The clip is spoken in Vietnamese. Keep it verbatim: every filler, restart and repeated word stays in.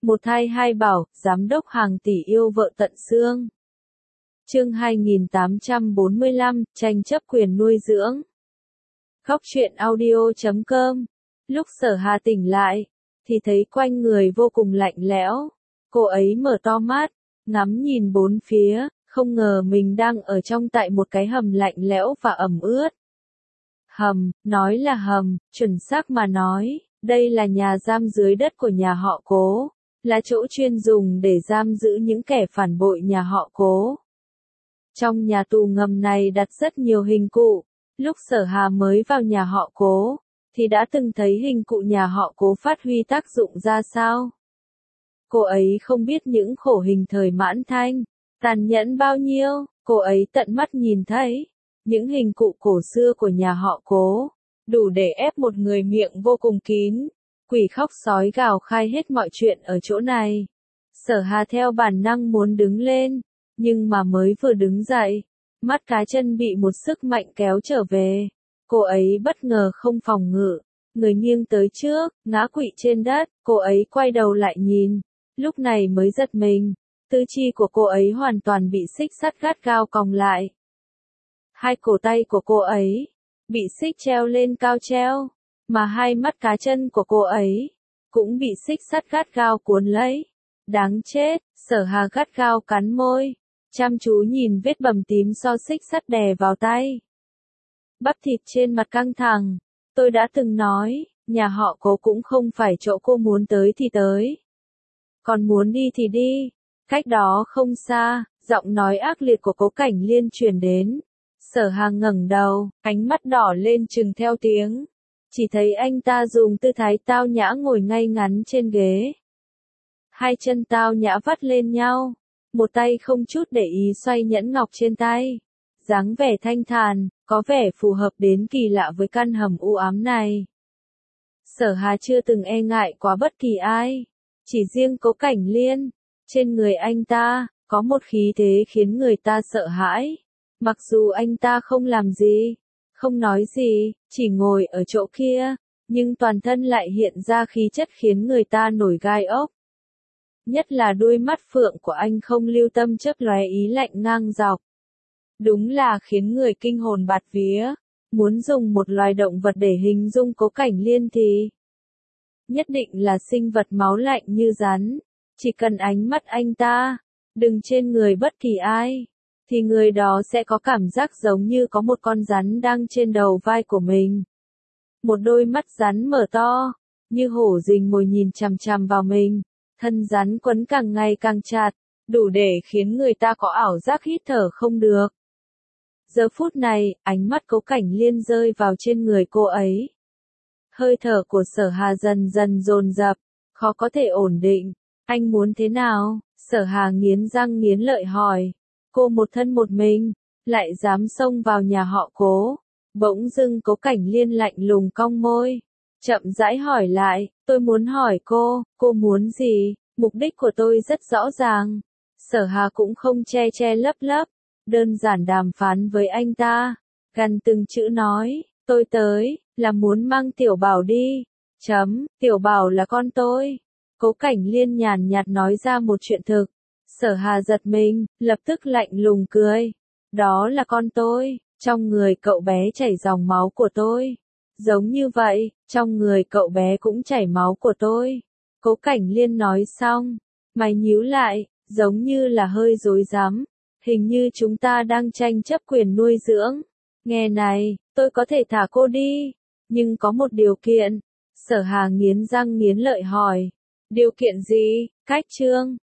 Một thai hai bảo, giám đốc hàng tỷ yêu vợ tận xương. Chương hai nghìn tám trăm bốn mươi lăm, tranh chấp quyền nuôi dưỡng. Khóc chuyện audio chấm com. Lúc Sở Hà tỉnh lại, thì thấy quanh người vô cùng lạnh lẽo. Cô ấy mở to mắt, ngắm nhìn bốn phía, không ngờ mình đang ở trong tại một cái hầm lạnh lẽo và ẩm ướt. Hầm, nói là hầm, chuẩn xác mà nói, đây là nhà giam dưới đất của nhà họ Cố, là chỗ chuyên dùng để giam giữ những kẻ phản bội nhà họ Cố. Trong nhà tù ngầm này đặt rất nhiều hình cụ, lúc Sở Hà mới vào nhà họ Cố, thì đã từng thấy hình cụ nhà họ Cố phát huy tác dụng ra sao. Cô ấy không biết những khổ hình thời Mãn Thanh, tàn nhẫn bao nhiêu, cô ấy tận mắt nhìn thấy. Những hình cụ cổ xưa của nhà họ Cố, đủ để ép một người miệng vô cùng kín, quỷ khóc sói gào khai hết mọi chuyện ở chỗ này. Sở Hà theo bản năng muốn đứng lên, nhưng mà mới vừa đứng dậy, mắt cá chân bị một sức mạnh kéo trở về. Cô ấy bất ngờ không phòng ngự, người nghiêng tới trước, ngã quỵ trên đất, cô ấy quay đầu lại nhìn, lúc này mới giật mình, tứ chi của cô ấy hoàn toàn bị xích sắt gắt gao còng lại. Hai cổ tay của cô ấy bị xích treo lên cao treo, mà hai mắt cá chân của cô ấy cũng bị xích sắt gắt gao cuốn lấy. Đáng chết, Sở Hà gắt gao cắn môi, chăm chú nhìn vết bầm tím do xích sắt đè vào tay. Bắp thịt trên mặt căng thẳng, tôi đã từng nói, nhà họ Cố cũng không phải chỗ cô muốn tới thì tới. Còn muốn đi thì đi. Cách đó không xa, giọng nói ác liệt của Cố Cảnh Liên truyền đến. Sở Hà ngẩng đầu, ánh mắt đỏ lên chừng theo tiếng. Chỉ thấy anh ta dùng tư thái tao nhã ngồi ngay ngắn trên ghế. Hai chân tao nhã vắt lên nhau, một tay không chút để ý xoay nhẫn ngọc trên tay. Dáng vẻ thanh thản, có vẻ phù hợp đến kỳ lạ với căn hầm u ám này. Sở Hà chưa từng e ngại quá bất kỳ ai, chỉ riêng Cố Cảnh Liên. Trên người anh ta, có một khí thế khiến người ta sợ hãi. Mặc dù anh ta không làm gì, không nói gì, chỉ ngồi ở chỗ kia, nhưng toàn thân lại hiện ra khí chất khiến người ta nổi gai ốc. Nhất là đuôi mắt phượng của anh không lưu tâm chớp lóe ý lạnh ngang dọc. Đúng là khiến người kinh hồn bạt vía, muốn dùng một loài động vật để hình dung Cố Cảnh Liên thì nhất định là sinh vật máu lạnh như rắn. Chỉ cần ánh mắt anh ta, đừng trên người bất kỳ ai, thì người đó sẽ có cảm giác giống như có một con rắn đang trên đầu vai của mình. Một đôi mắt rắn mở to, như hổ rình mồi nhìn chằm chằm vào mình, thân rắn quấn càng ngày càng chặt, đủ để khiến người ta có ảo giác hít thở không được. Giờ phút này, ánh mắt Cố Cảnh Liên rơi vào trên người cô ấy. Hơi thở của Sở Hà dần dần dồn dập, khó có thể ổn định. Anh muốn thế nào? Sở Hà nghiến răng nghiến lợi hỏi. Cô một thân một mình, lại dám xông vào nhà họ Cố. Bỗng dưng Cố Cảnh Liên lạnh lùng cong môi, chậm rãi hỏi lại, tôi muốn hỏi cô, cô muốn gì? Mục đích của tôi rất rõ ràng. Sở Hà cũng không che che lấp lấp, đơn giản đàm phán với anh ta, gần từng chữ nói, tôi tới, là muốn mang Tiểu Bảo đi. Chấm, Tiểu Bảo là con tôi. Cố Cảnh Liên nhàn nhạt nói ra một chuyện thực. Sở Hà giật mình, lập tức lạnh lùng cười. Đó là con tôi, trong người cậu bé chảy dòng máu của tôi. Giống như vậy, trong người cậu bé cũng chảy máu của tôi. Cố Cảnh Liên nói xong, mày nhíu lại, giống như là hơi rối rắm. Hình như chúng ta đang tranh chấp quyền nuôi dưỡng. Nghe này, tôi có thể thả cô đi, nhưng có một điều kiện. Sở Hà nghiến răng nghiến lợi hỏi. Điều kiện gì? Cách chương.